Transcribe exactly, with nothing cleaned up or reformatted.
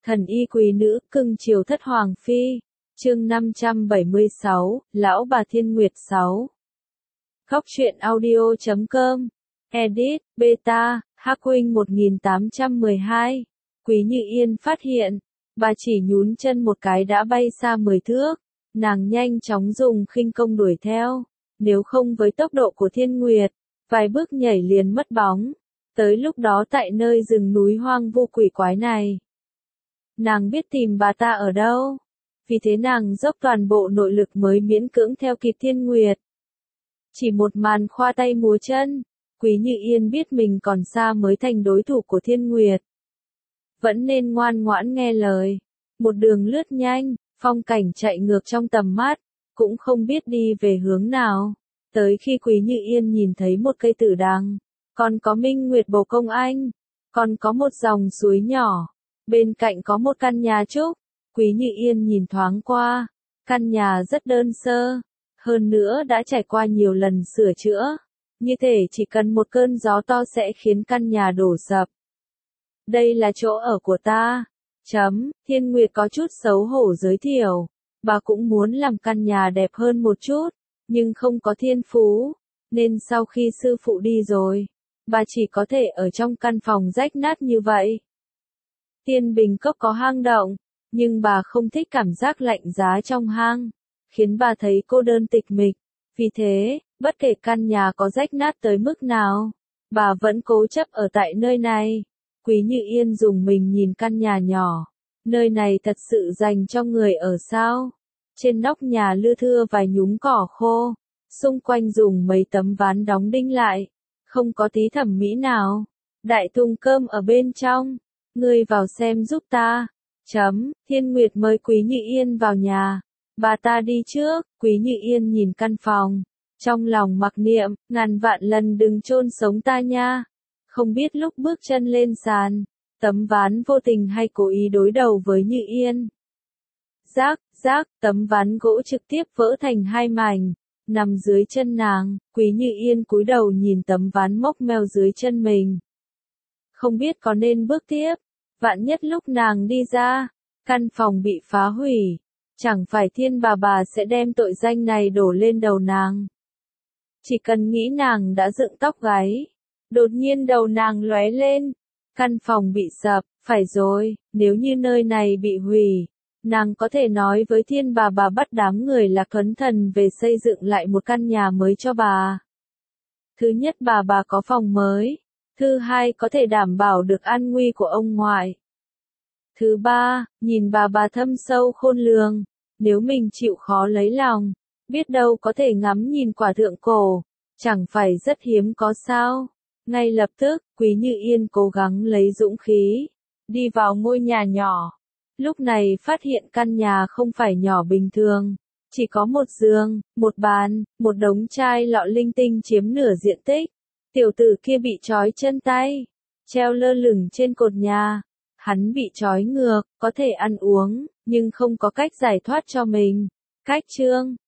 Thần y quý nữ, cưng chiều thất hoàng phi. Chương năm trăm bảy mươi sáu, Lão bà Thiên Nguyệt sáu. Góc truyện audio chấm com. Edit, Beta, Hắc Huynh một nghìn tám trăm mười hai. Quý Như Yên phát hiện, bà chỉ nhún chân một cái đã bay xa mười thước. Nàng nhanh chóng dùng khinh công đuổi theo. Nếu không với tốc độ của Thiên Nguyệt, vài bước nhảy liền mất bóng. Tới lúc đó tại nơi rừng núi hoang vu quỷ quái này, nàng biết tìm bà ta ở đâu. Vì thế nàng dốc toàn bộ nội lực mới miễn cưỡng theo kịp Thiên Nguyệt. Chỉ một màn khoa tay múa chân, Quý Như Yên biết mình còn xa mới thành đối thủ của Thiên Nguyệt. Vẫn nên ngoan ngoãn nghe lời. Một đường lướt nhanh, phong cảnh chạy ngược trong tầm mắt, cũng không biết đi về hướng nào. Tới khi Quý Như Yên nhìn thấy một cây tử đằng, còn có Minh Nguyệt bồ công anh, còn có một dòng suối nhỏ, bên cạnh có một căn nhà trúc. Quý Như Yên nhìn thoáng qua, căn nhà rất đơn sơ, hơn nữa đã trải qua nhiều lần sửa chữa, như thể chỉ cần một cơn gió to sẽ khiến căn nhà đổ sập. Đây là chỗ ở của ta. Chấm, Thiên Nguyệt có chút xấu hổ giới thiệu, bà cũng muốn làm căn nhà đẹp hơn một chút, nhưng không có thiên phú, nên sau khi sư phụ đi rồi, bà chỉ có thể ở trong căn phòng rách nát như vậy. Tiên Bình Cốc có hang động, nhưng bà không thích cảm giác lạnh giá trong hang, khiến bà thấy cô đơn tịch mịch. Vì thế, bất kể căn nhà có rách nát tới mức nào, bà vẫn cố chấp ở tại nơi này. Quý Như Yên dùng mình nhìn căn nhà nhỏ. Nơi này thật sự dành cho người ở sao? Trên nóc nhà lưa thưa vài nhúm cỏ khô, xung quanh dùng mấy tấm ván đóng đinh lại, không có tí thẩm mỹ nào. Đại thùng cơm ở bên trong, ngươi vào xem giúp ta. Chấm, Thiên Nguyệt mời Quý Như Yên vào nhà. Bà ta đi trước. Quý Như Yên nhìn căn phòng, trong lòng mặc niệm, ngàn vạn lần đừng chôn sống ta nha. Không biết lúc bước chân lên sàn, tấm ván vô tình hay cố ý đối đầu với Như Yên. Rác, rác, tấm ván gỗ trực tiếp vỡ thành hai mảnh, nằm dưới chân nàng. Quý Như Yên cúi đầu nhìn tấm ván mốc meo dưới chân mình. Không biết có nên bước tiếp, vạn nhất lúc nàng đi ra, căn phòng bị phá hủy, chẳng phải Thiên bà bà sẽ đem tội danh này đổ lên đầu nàng. Chỉ cần nghĩ nàng đã dựng tóc gáy, đột nhiên đầu nàng lóe lên, căn phòng bị sập, phải rồi, nếu như nơi này bị hủy, nàng có thể nói với Thiên bà bà bắt đám người Lạc Tuấn Thần về xây dựng lại một căn nhà mới cho bà. Thứ nhất, bà bà có phòng mới. Thứ hai, có thể đảm bảo được an nguy của ông ngoại. Thứ ba, nhìn bà bà thâm sâu khôn lường, nếu mình chịu khó lấy lòng, biết đâu có thể ngắm nhìn quả thượng cổ, chẳng phải rất hiếm có sao. Ngay lập tức, Quý Như Yên cố gắng lấy dũng khí, đi vào ngôi nhà nhỏ. Lúc này phát hiện căn nhà không phải nhỏ bình thường, chỉ có một giường, một bàn, một đống chai lọ linh tinh chiếm nửa diện tích. Tiểu tử kia bị trói chân tay, treo lơ lửng trên cột nhà. Hắn bị trói ngược, có thể ăn uống, nhưng không có cách giải thoát cho mình. Cách chương,